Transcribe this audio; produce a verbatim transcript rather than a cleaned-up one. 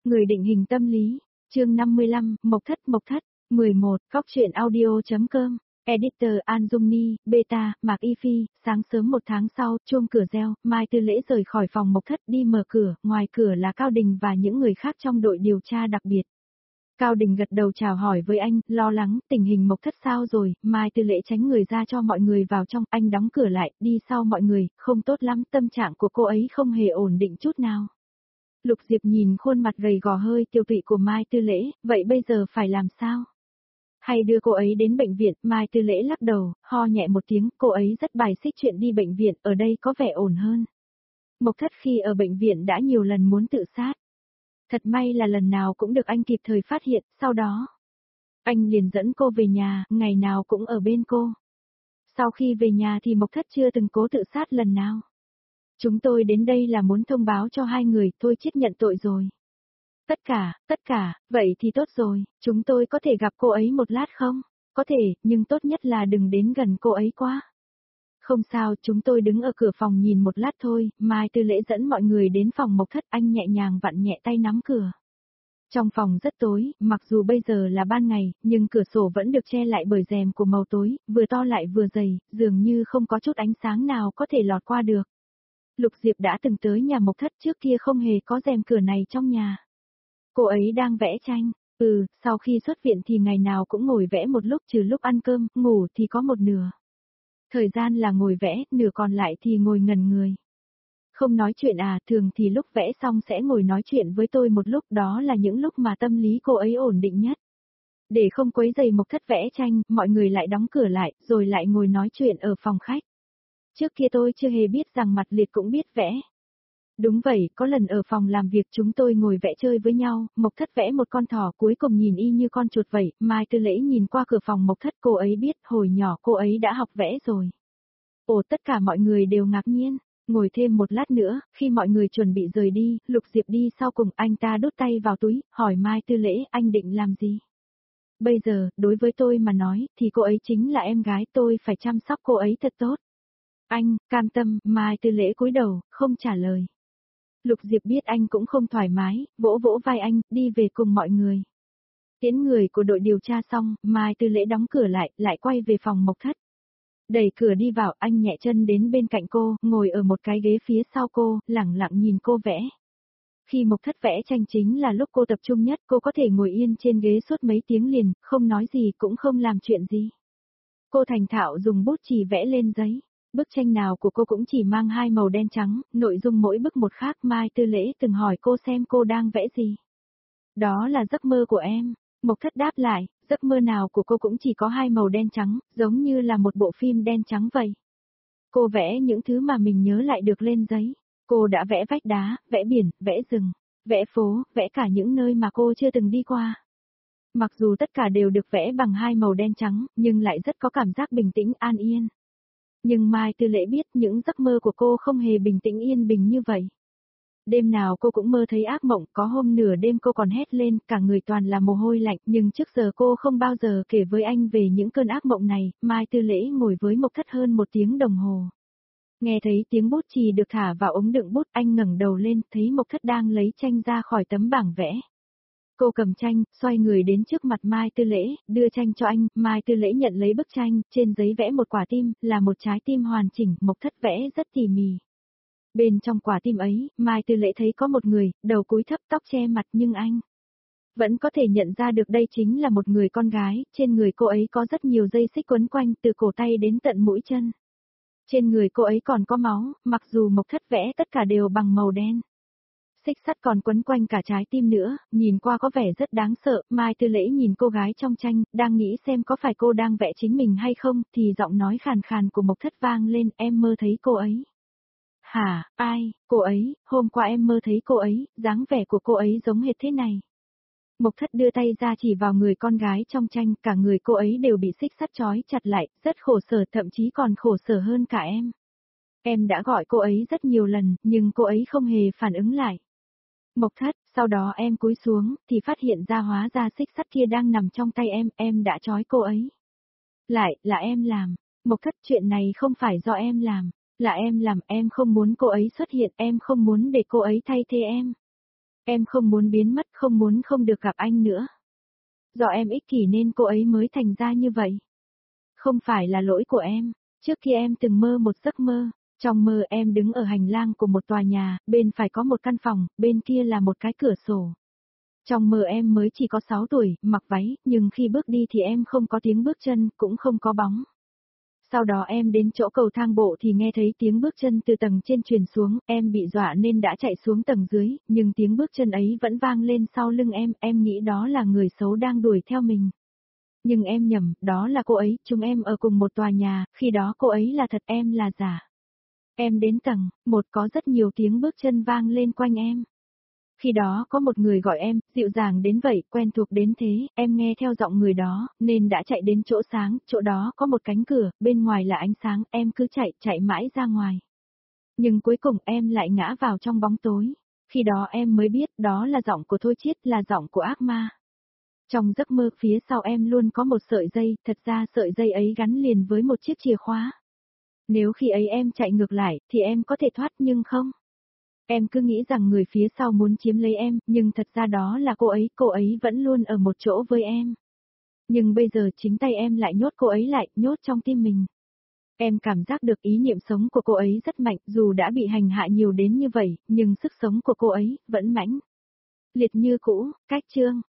Người định hình tâm lý, chương năm mươi lăm, Mộc Thất Mộc Thất, mười một, Góc truyện audio.com, Editor An Dung Ni, Beta, Mạc Y Phi, sáng sớm một tháng sau, chuông cửa reo, Mai Tư Lễ rời khỏi phòng Mộc Thất đi mở cửa, ngoài cửa là Cao Đình và những người khác trong đội điều tra đặc biệt. Cao Đình gật đầu chào hỏi với anh, lo lắng, tình hình Mộc Thất sao rồi, Mai Tư Lễ tránh người ra cho mọi người vào trong, anh đóng cửa lại, đi sau mọi người, không tốt lắm, tâm trạng của cô ấy không hề ổn định chút nào. Lục Diệp nhìn khuôn mặt gầy gò hơi tiêu tụy của Mai Tư Lễ, vậy bây giờ phải làm sao? Hay đưa cô ấy đến bệnh viện, Mai Tư Lễ lắc đầu, ho nhẹ một tiếng, cô ấy rất bài xích chuyện đi bệnh viện, ở đây có vẻ ổn hơn. Mộc Thất khi ở bệnh viện đã nhiều lần muốn tự sát. Thật may là lần nào cũng được anh kịp thời phát hiện, sau đó, anh liền dẫn cô về nhà, ngày nào cũng ở bên cô. Sau khi về nhà thì Mộc Thất chưa từng cố tự sát lần nào. Chúng tôi đến đây là muốn thông báo cho hai người, thôi chết nhận tội rồi. Tất cả, tất cả, vậy thì tốt rồi, chúng tôi có thể gặp cô ấy một lát không? Có thể, nhưng tốt nhất là đừng đến gần cô ấy quá. Không sao, chúng tôi đứng ở cửa phòng nhìn một lát thôi, Mai Tư Lễ dẫn mọi người đến phòng Mộc Thất, anh nhẹ nhàng vặn nhẹ tay nắm cửa. Trong phòng rất tối, mặc dù bây giờ là ban ngày, nhưng cửa sổ vẫn được che lại bởi rèm của màu tối, vừa to lại vừa dày, dường như không có chút ánh sáng nào có thể lọt qua được. Lục Diệp đã từng tới nhà Mộc Thất trước kia không hề có rèm cửa này trong nhà. Cô ấy đang vẽ tranh, ừ, sau khi xuất viện thì ngày nào cũng ngồi vẽ một lúc trừ lúc ăn cơm, ngủ thì có một nửa. Thời gian là ngồi vẽ, nửa còn lại thì ngồi ngẩn người. Không nói chuyện à, thường thì lúc vẽ xong sẽ ngồi nói chuyện với tôi một lúc, đó là những lúc mà tâm lý cô ấy ổn định nhất. Để không quấy rầy Mộc Thất vẽ tranh, mọi người lại đóng cửa lại, rồi lại ngồi nói chuyện ở phòng khách. Trước kia tôi chưa hề biết rằng Mặt Liệt cũng biết vẽ. Đúng vậy, có lần ở phòng làm việc chúng tôi ngồi vẽ chơi với nhau, Mộc Thất vẽ một con thỏ cuối cùng nhìn y như con chuột vậy, Mai Tư Lễ nhìn qua cửa phòng Mộc Thất, cô ấy biết hồi nhỏ cô ấy đã học vẽ rồi. Ồ, tất cả mọi người đều ngạc nhiên, ngồi thêm một lát nữa, khi mọi người chuẩn bị rời đi, Lục Diệp đi sau cùng, anh ta đút tay vào túi, hỏi Mai Tư Lễ, anh định làm gì? Bây giờ, đối với tôi mà nói, thì cô ấy chính là em gái, tôi phải chăm sóc cô ấy thật tốt. Anh, cam tâm, Mai Tư Lễ cúi đầu, không trả lời. Lục Diệp biết anh cũng không thoải mái, vỗ vỗ vai anh, đi về cùng mọi người. Tiễn người của đội điều tra xong, Mai Tư Lễ đóng cửa lại, lại quay về phòng Mộc Thất. Đẩy cửa đi vào, anh nhẹ chân đến bên cạnh cô, ngồi ở một cái ghế phía sau cô, lẳng lặng nhìn cô vẽ. Khi Mộc Thất vẽ tranh chính là lúc cô tập trung nhất, cô có thể ngồi yên trên ghế suốt mấy tiếng liền, không nói gì cũng không làm chuyện gì. Cô thành thạo dùng bút chì vẽ lên giấy. Bức tranh nào của cô cũng chỉ mang hai màu đen trắng, nội dung mỗi bức một khác. Mai Tư Lễ từng hỏi cô xem cô đang vẽ gì. Đó là giấc mơ của em. Mộc Thất đáp lại, giấc mơ nào của cô cũng chỉ có hai màu đen trắng, giống như là một bộ phim đen trắng vậy. Cô vẽ những thứ mà mình nhớ lại được lên giấy. Cô đã vẽ vách đá, vẽ biển, vẽ rừng, vẽ phố, vẽ cả những nơi mà cô chưa từng đi qua. Mặc dù tất cả đều được vẽ bằng hai màu đen trắng, nhưng lại rất có cảm giác bình tĩnh an yên. Nhưng Mai Tư Lễ biết những giấc mơ của cô không hề bình tĩnh yên bình như vậy. Đêm nào cô cũng mơ thấy ác mộng, có hôm nửa đêm cô còn hét lên, cả người toàn là mồ hôi lạnh, nhưng trước giờ cô không bao giờ kể với anh về những cơn ác mộng này. Mai Tư Lễ ngồi với Mộc Thất hơn một tiếng đồng hồ. Nghe thấy tiếng bút chì được thả vào ống đựng bút, anh ngẩng đầu lên, thấy Mộc Thất đang lấy tranh ra khỏi tấm bảng vẽ. Cô cầm tranh, xoay người đến trước mặt Mai Tư Lễ, đưa tranh cho anh, Mai Tư Lễ nhận lấy bức tranh, trên giấy vẽ một quả tim, là một trái tim hoàn chỉnh, Mộc Thất vẽ rất tỉ mỉ. Bên trong quả tim ấy, Mai Tư Lễ thấy có một người, đầu cúi thấp, tóc che mặt, nhưng anh vẫn có thể nhận ra được đây chính là một người con gái, trên người cô ấy có rất nhiều dây xích quấn quanh từ cổ tay đến tận mũi chân. Trên người cô ấy còn có máu, mặc dù Mộc Thất vẽ tất cả đều bằng màu đen. Xích sắt còn quấn quanh cả trái tim nữa, nhìn qua có vẻ rất đáng sợ. Mai Tư Lễ nhìn cô gái trong tranh, đang nghĩ xem có phải cô đang vẽ chính mình hay không, thì giọng nói khàn khàn của Mộc Thất vang lên, em mơ thấy cô ấy. Hả, ai, cô ấy, hôm qua em mơ thấy cô ấy, dáng vẻ của cô ấy giống hệt thế này. Mộc Thất đưa tay ra chỉ vào người con gái trong tranh, cả người cô ấy đều bị xích sắt trói chặt lại, rất khổ sở, thậm chí còn khổ sở hơn cả em. Em đã gọi cô ấy rất nhiều lần, nhưng cô ấy không hề phản ứng lại. Mộc Thất, sau đó em cúi xuống, thì phát hiện ra hóa ra xích sắt kia đang nằm trong tay em, em đã trói cô ấy. Lại, là em làm. Mộc Thất, chuyện này không phải do em làm, là em làm, em không muốn cô ấy xuất hiện, em không muốn để cô ấy thay thế em. Em không muốn biến mất, không muốn không được gặp anh nữa. Do em ích kỷ nên cô ấy mới thành ra như vậy. Không phải là lỗi của em. Trước khi em từng mơ một giấc mơ. Trong mơ em đứng ở hành lang của một tòa nhà, bên phải có một căn phòng, bên kia là một cái cửa sổ. Trong mơ em mới chỉ có sáu tuổi, mặc váy, nhưng khi bước đi thì em không có tiếng bước chân, cũng không có bóng. Sau đó em đến chỗ cầu thang bộ thì nghe thấy tiếng bước chân từ tầng trên truyền xuống, em bị dọa nên đã chạy xuống tầng dưới, nhưng tiếng bước chân ấy vẫn vang lên sau lưng em, em nghĩ đó là người xấu đang đuổi theo mình. Nhưng em nhầm, đó là cô ấy, chúng em ở cùng một tòa nhà, khi đó cô ấy là thật, em là giả. Em đến tầng, một có rất nhiều tiếng bước chân vang lên quanh em. Khi đó có một người gọi em, dịu dàng đến vậy, quen thuộc đến thế, em nghe theo giọng người đó, nên đã chạy đến chỗ sáng, chỗ đó có một cánh cửa, bên ngoài là ánh sáng, em cứ chạy, chạy mãi ra ngoài. Nhưng cuối cùng em lại ngã vào trong bóng tối. Khi đó em mới biết đó là giọng của Thôi Chiết, là giọng của ác ma. Trong giấc mơ phía sau em luôn có một sợi dây, thật ra sợi dây ấy gắn liền với một chiếc chìa khóa. Nếu khi ấy em chạy ngược lại, thì em có thể thoát nhưng không. Em cứ nghĩ rằng người phía sau muốn chiếm lấy em, nhưng thật ra đó là cô ấy, cô ấy vẫn luôn ở một chỗ với em. Nhưng bây giờ chính tay em lại nhốt cô ấy lại, nhốt trong tim mình. Em cảm giác được ý niệm sống của cô ấy rất mạnh, dù đã bị hành hạ nhiều đến như vậy, nhưng sức sống của cô ấy vẫn mãnh liệt như cũ. Cách chương